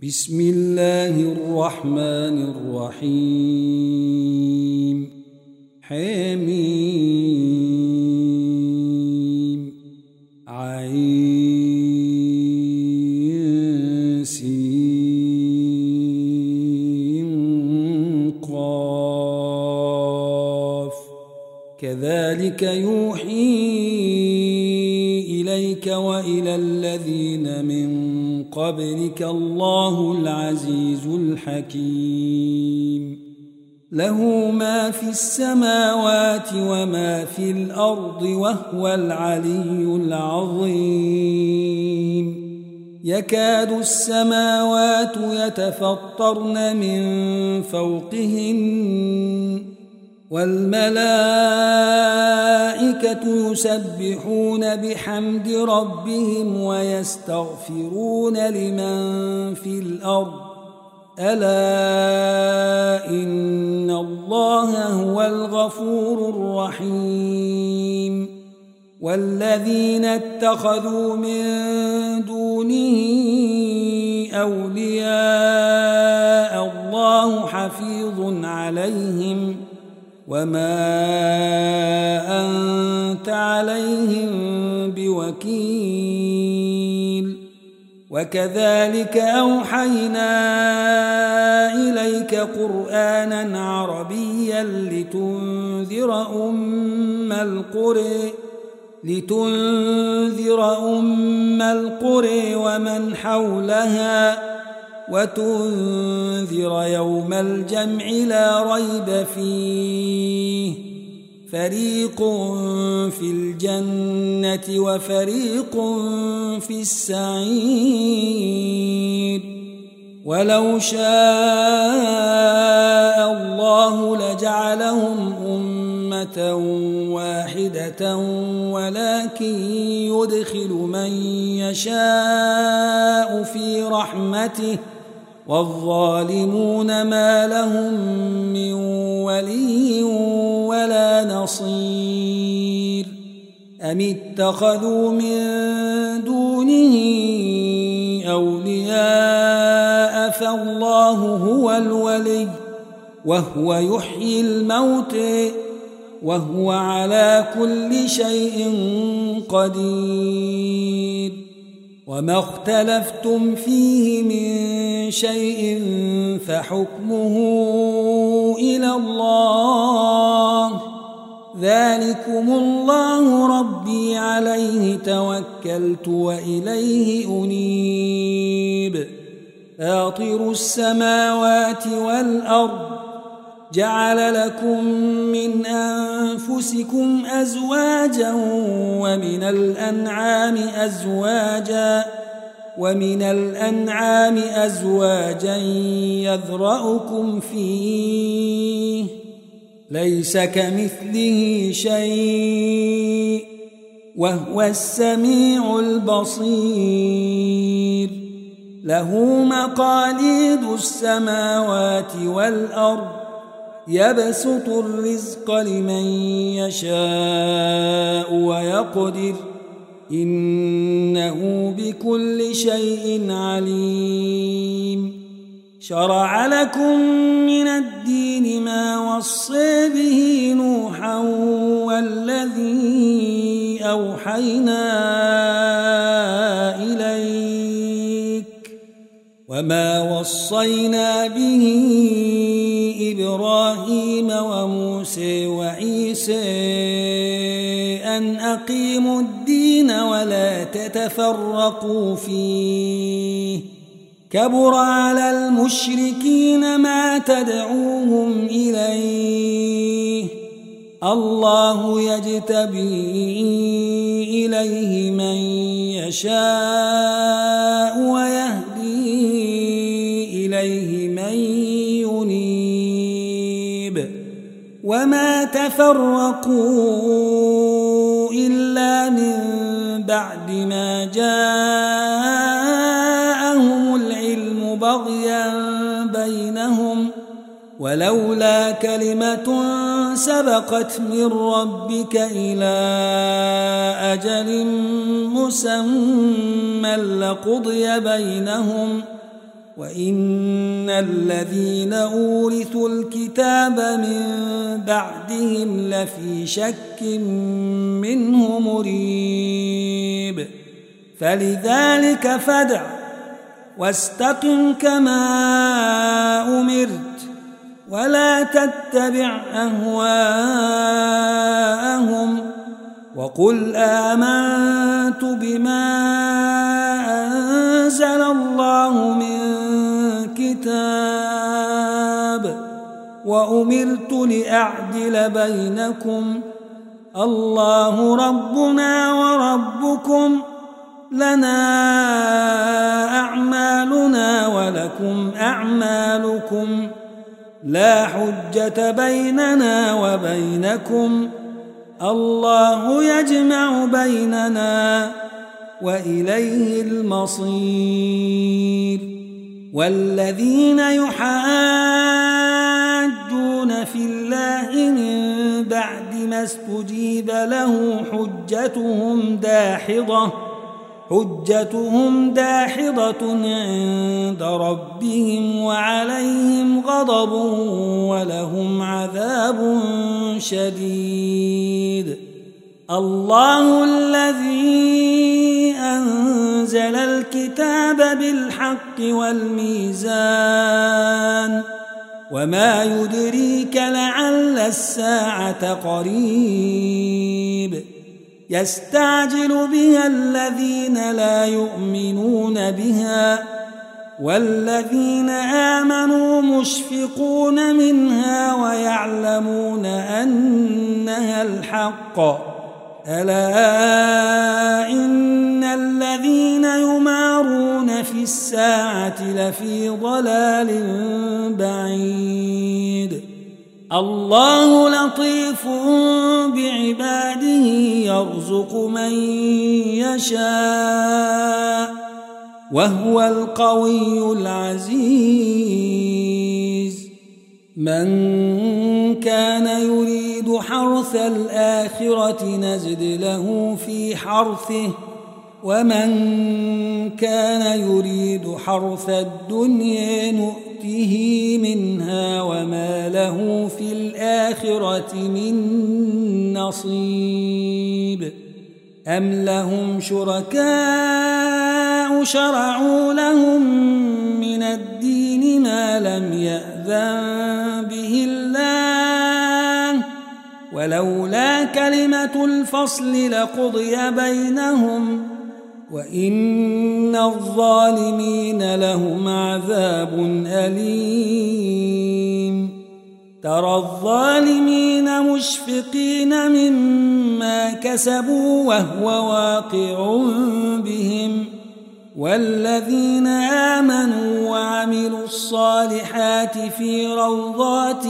بسم الله الرحمن الرحيم حميم عين سين قاف كذلك يوحي إليك وإلى الذين من قبلك الله العزيز الحكيم له ما في السماوات وما في الأرض وهو العلي العظيم يكاد السماوات يتفطرن من فوقهن والملائكة يسبحون بحمد ربهم ويستغفرون لمن في الأرض ألا إن الله هو الغفور الرحيم والذين اتخذوا من دونه أولياء الله حفيظ عليهم وما أنت عليهم بوكيل وكذلك أوحينا إليك قرآنا عربيا لتنذر أم القرى ومن حولها وتنذر يوم الجمع لا ريب فيه فريق في الجنة وفريق في السعير ولو شاء الله لجعلهم أمة واحدة ولكن يدخل من يشاء في رحمته والظالمون ما لهم من ولي ولا نصير أم اتخذوا من دونه أولياء فالله هو الولي وهو يحيي الموت وهو على كل شيء قدير وما اختلفتم فيه من شيء فحكمه إلى الله ذلكم الله ربي عليه توكلت وإليه أنيب فاطر السماوات والأرض جعل لكم من أنفسكم أزواجا ومن الأنعام أزواجا يذرأكم فيه ليس كمثله شيء وهو السميع البصير له مقاليد السماوات والأرض يبسط الرزق لمن يشاء ويقدر إنه بكل شيء عليم شرع لكم من الدين ما وصى به نوحا والذي أوحينا إليك وما وصينا به إبراهيم وموسى وعيسى أن أقيموا الدين ولا تتفرقوا فيه كبر على المشركين ما تدعوهم إليه الله يجتبي إليه من يشاء ويهدي إليه من ينيب وما تفرقوا إلا من بعد ما جاءهم العلم بغيا بينهم ولولا كلمة سبقت من ربك إلى أجل مسمى لقضي بينهم وإن الذين أورثوا الكتاب من بعدهم لفي شك منه مريب فلذلك فادع واستقم كما أمرت ولا تتبع أهواءهم وقل آمنت بما أنزل الله من كتاب وأمرت لأعدل بينكم الله ربنا وربكم لنا أعمالنا ولكم أعمالكم لا حجة بيننا وبينكم الله يجمع بيننا وإليه المصير والذين يحاجون في الله من بعد ما استجيب له حجتهم داحضة عند ربهم وعليهم غضب ولهم عذاب شديد الله الذي أنزل الكتاب بالحق والميزان وما يدريك لعل الساعة قريب يستعجل بها الذين لا يؤمنون بها والذين آمنوا مشفقون منها ويعلمون أنها الحق ألا إن الذين يمارون في الساعة لفي ضلال بعيد الله لطيف بعباده يرزق من يشاء وهو القوي العزيز من كان يريد حرث الآخرة نزد له في حرثه ومن كان يريد حرث الدنيا نؤته منها وما له في الآخرة من نصيب أم لهم شركاء شرعوا لهم من الدين ما لم يأذن به الله ولولا كلمة الفصل لقضي بينهم وإن الظالمين لهم عذاب أليم ترى الظالمين مشفقين مما كسبوا وهو واقع بهم والذين آمنوا وعملوا الصالحات في روضات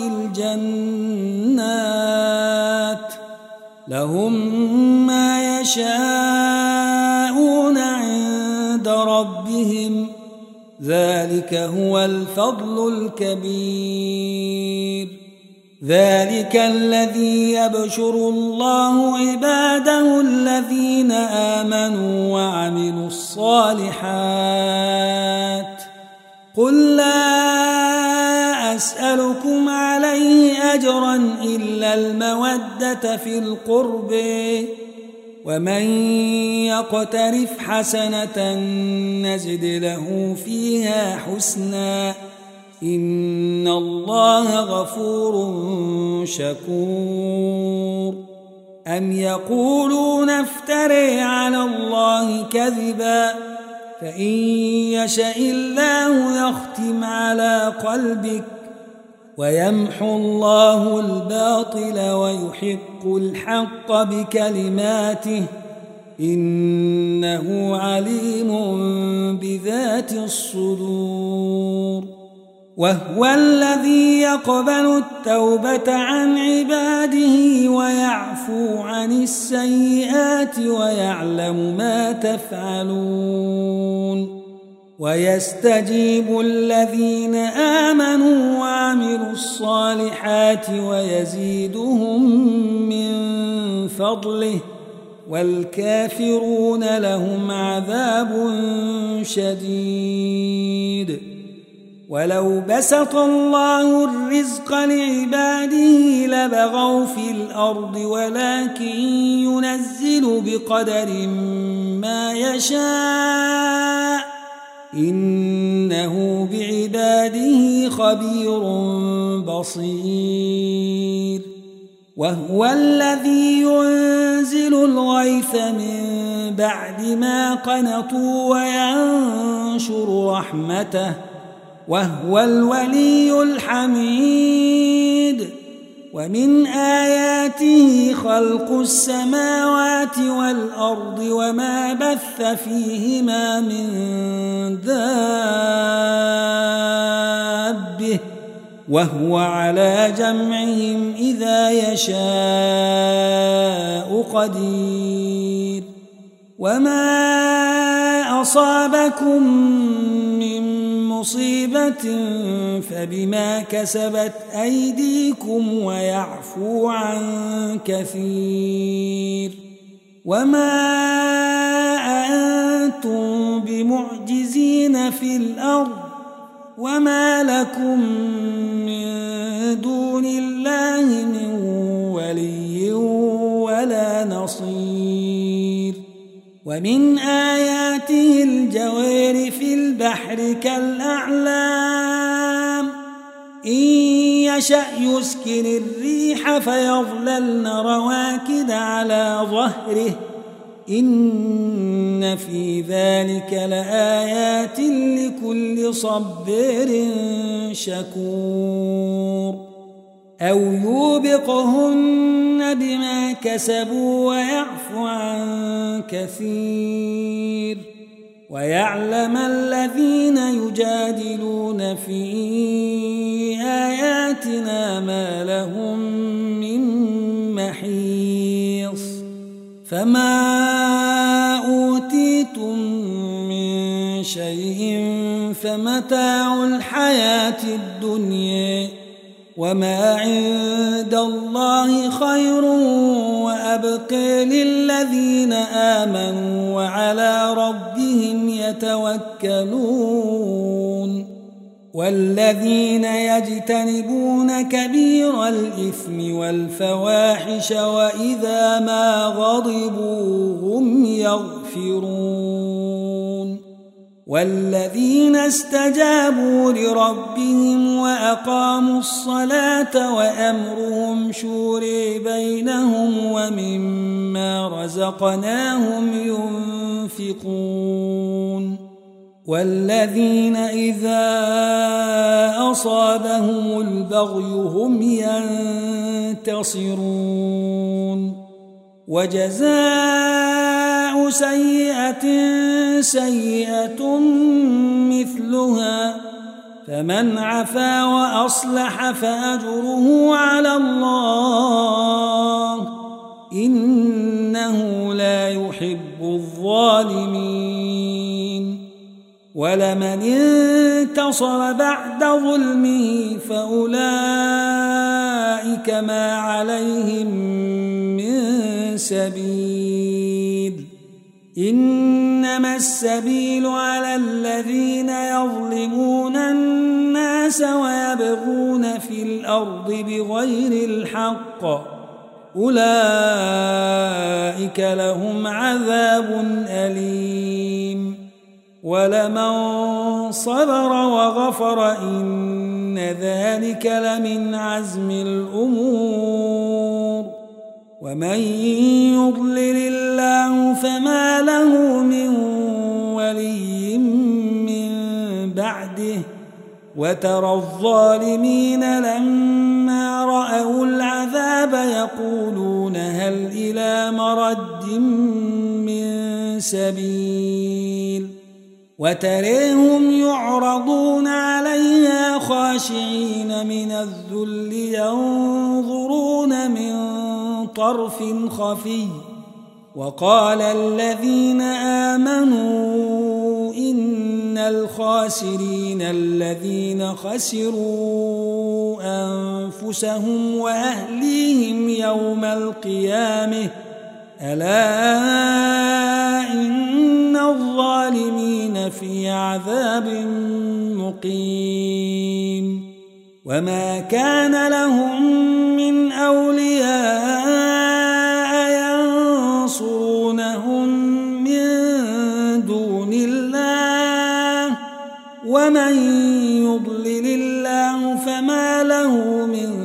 الجنات لهم ما يشاءون عند ربهم ذلك هو الفضل الكبير ذلك الذي يبشر الله عباده الذين آمنوا وعملوا الصالحات قل لا أسألكم عليه أجرا إلا المودة في القرب ومن يقترف حسنة نزد له فيها حسنا إن الله غفور شكور أم يقولون افتري على الله كذبا فإن يشاء الله يختم على قلبك ويمحو الله الباطل ويحق الحق بكلماته إنه عليم بذات الصدور وهو الذي يقبل التوبة عن عباده ويعفو عن السيئات ويعلم ما تفعلون ويستجيب الذين آمنوا وعملوا الصالحات ويزيدهم من فضله والكافرون لهم عذاب شديد ولو بسط الله الرزق لعباده لبغوا في الأرض ولكن ينزل بقدر ما يشاء إنه بعباده خبير بصير وهو الذي ينزل الغيث من بعد ما قنطوا وينشر رحمته وهو الولي الحميد ومن آياته خلق السماوات والأرض وما بث فيهما من دابة وهو على جمعهم إذا يشاء قدير وما أصابكم من مصيبة فبما كسبت أيديكم ويعفو عن كثير وما أنتم بمعجزين في الأرض وما لكم من دون الله من ولي ولا نصير ومن آياته الجوار في البحر كالأعلام إن يشأ يسكن الريح فيظللن رواكد على ظهره إن في ذلك لآيات لكل صبر شكور أو يوبقهن بما كسبوا ويعفو عن كثير ويعلم الذين يجادلون في آياتنا ما لهم من محيص فما أوتيتم من شيء فمتاع الحياة الدنيا وما عند الله خير وأبقى للذين آمنوا وعلى ربهم يتوكلون والذين يجتنبون كبير الإثم والفواحش وإذا ما غضبوا هم يغفرون والذين استجابوا لربهم وأقاموا الصلاة وأمرهم شورى بينهم ومما رزقناهم ينفقون والذين إذا أصابهم البغي هم ينتصرون وجزاء سيئة سيئة مثلها فمن عفا وأصلح فأجره على الله إنه لا يحب الظالمين ولمن انتصر بعد ظلمه فأولئك ما عليهم من سبيل إنما السبيل على الذين يظلمون الناس ويبغون في الأرض بغير الحق أولئك لهم عذاب أليم ولمن صبر وغفر إن ذلك لمن عزم الأمور ومن يضلل الله فما له من ولي من بعده وترى الظالمين لما رأوا العذاب يقولون هل إلى مرد من سبيل وتريهم يعرضون عليها خاشعين من الذل ينظرون من طرف خفي وقال الذين آمنوا إن الخاسرين الذين خسروا أنفسهم وأهليهم يوم القيامة ألا إن الظالمين في عذاب مقيم وما كان لهم من أولياء ينصرونهم من دون الله ومن يضلل الله فما له من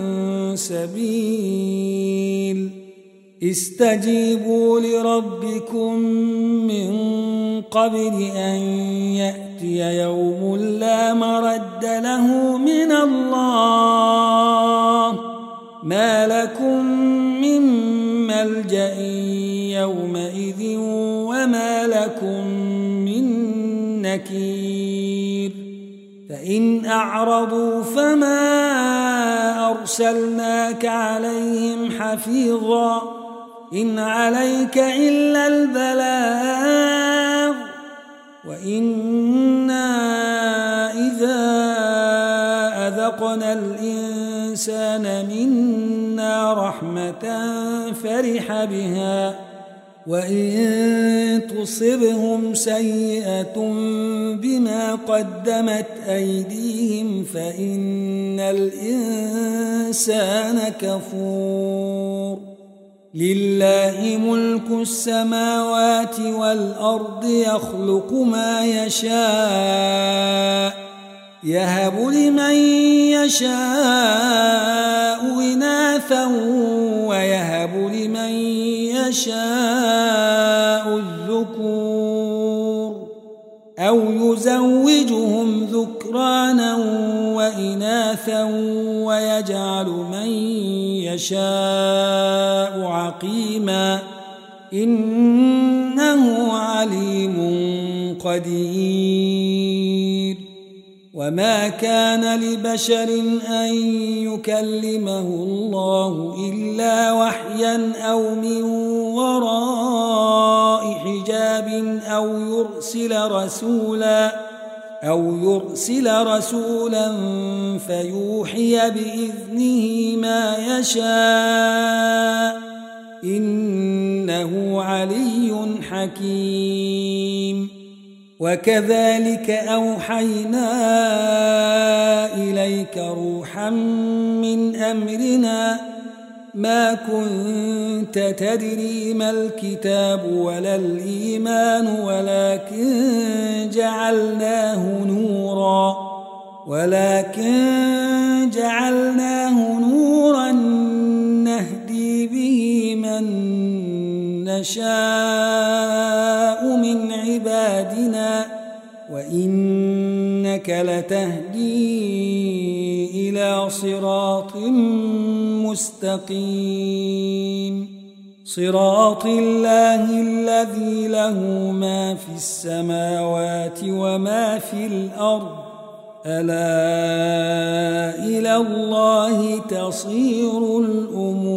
سبيل استجيبوا لربكم من قبل أن يأتي يوم لا مرد له من الله ما لكم من ملجأ يومئذ وما لكم من نكير فإن أعرضوا فما أرسلناك عليهم حفيظا إن عليك إلا البلاغ وإنا إذا أذقنا الإنسان منا رحمة فرح بها وإن تصبهم سيئة بما قدمت أيديهم فإن الإنسان كفور لله ملك السماوات والأرض يخلق ما يشاء يهب لمن يشاء إناثا ويهب لمن يشاء الذكور أو يزوجهم ذكرانا وإناثا ويجعل من يشاء عقيما إنه عليم قدير وما كان لبشر أن يكلمه الله إلا وحيا أو من وراء حجاب أو يرسل رسولا فيوحي بإذنه ما يشاء إنه علي حكيم وكذلك أوحينا إليك روحا من أمرنا ما كنت تدري ما الكتاب ولا الإيمان ولكن جعلناه نورا نهدي به من نشاء من عبادنا وإنك لتهدي إلى صراط مستقيم صراط الله الذي له ما في السماوات وما في الأرض ألا إلى الله تصير الأمور